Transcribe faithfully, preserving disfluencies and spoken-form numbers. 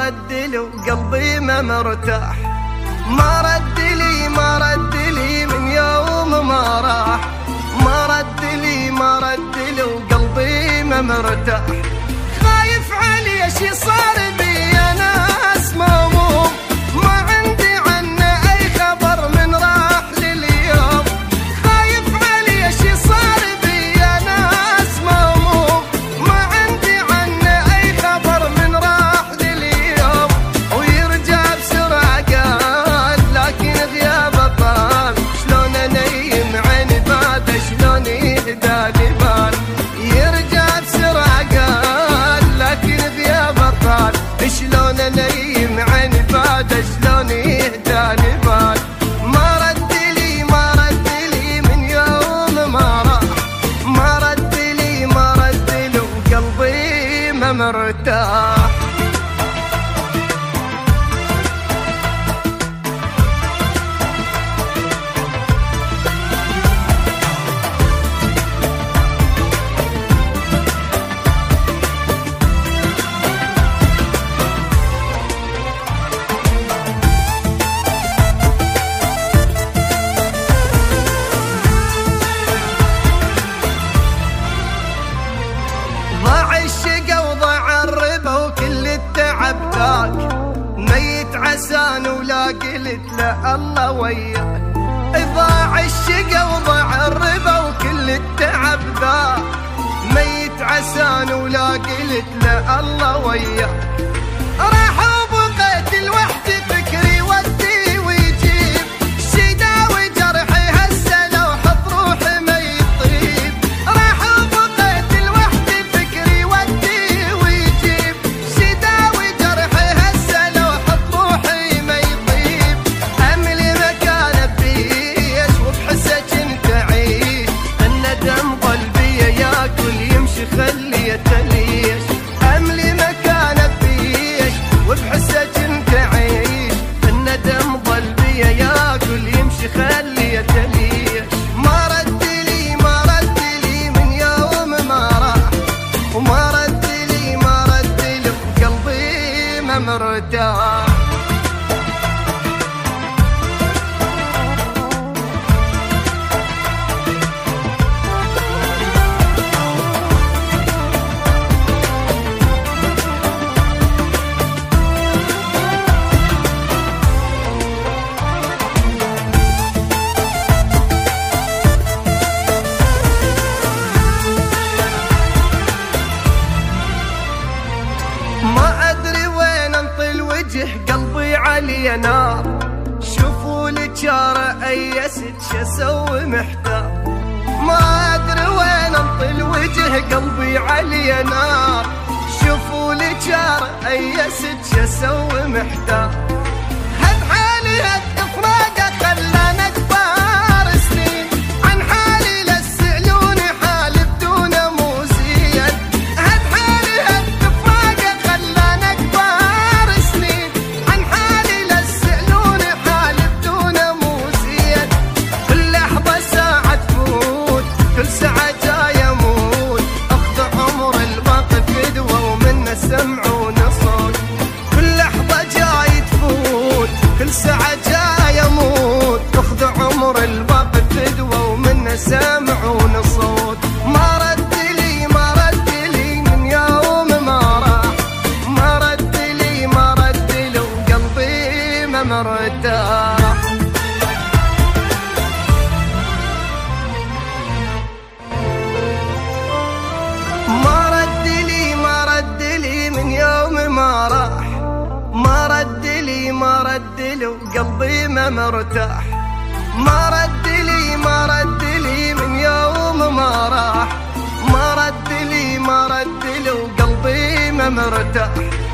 رد لي وقلبي ما مرتاح، ما رد لي ما رد لي من يوم ما راح، ما رد لي ما رد لي وقلبي ما مرتاح. خايف علي شي صار بي انا اسمه، ما عندي عنه اي خبر من راح لليوم. خايف علي شي صار بي انا اسمه، ما عندي عنه اي خبر من راح لليوم. ويرجع بسرعه قال لكن غيابه طال، شلون انيم عيني بعد شلون يهدالي بال. يرجع بسرعه قال لكن غيابه طال، شلون انيم عيني بعد شلون يهدالي بال. ما رد لي ما رد لي من يوم ما راح، ما رد لي ما رد لي وقلبي ما مرتاح. ضاع الشقا وضاع الربا وكل التعب ذاك، ميت عسان ولا قلت لا الله وياك. ضاع الشقا وضاع الربا وكل التعب ذاك، ميت عسان ولا قلت لا الله وياك. راح وبقيت لوحدي فكري ودي ويجيب، شداوي جرحي هسه لو حط روحي ما يطيب. راح وبقيت لوحدي فكري ودي ويجيب، شداوي جرحي هسه لو حط روحي ما يطيب. املي مكانه بيش وبحسه كنت اعيش، الندم قلبي ياكل يمشي خليه تليش. املي مكانه بيش وبحسه كنت اعيش، الندم قلبي ياكل يمشي خليه تليش. ما رد لي ما رد لي من يوم ما راح، وما رد لي ما رد لي وقلبي ما مرتاح. ما ادري وين انطي الوجه قلبي علي نار، شوفوا لي جاره ايست شسوي محتار. ما ادري وين انطي الوجه قلبي علي نار، شوفوا لي جاره ايست شسوي محتار. هد حالي هد افراقه خلانا كبار سنين، عن حالي لا تسالوني حالي بدون مو زين. هد حالي هد افراقه خلانا كبار سنين، عن حالي لا تسالوني حالي بدون مو زين. كل لحظه ساعه تفوت كل ساعه جاي اموت، اخذ عمر الباقي فدوه ومنه سمعون صوت. كل لحظه جاي تفوت كل ساعه جاي اموت، اخذ عمر الباقي فدوه ومنه سمعون صوت. ما رد لي ما رد لي من يوم ما راح، ما رد لي ما رد لي وقلبي ما مرتاح. ما رد لي ما رد لي من يوم ما راح، ما رد لي ما رد لي وقلبي ما مرتاح. ما رد لي ما رد لي من يوم ما راح، ما رد لي ما رد لي وقلبي ما مرتاح.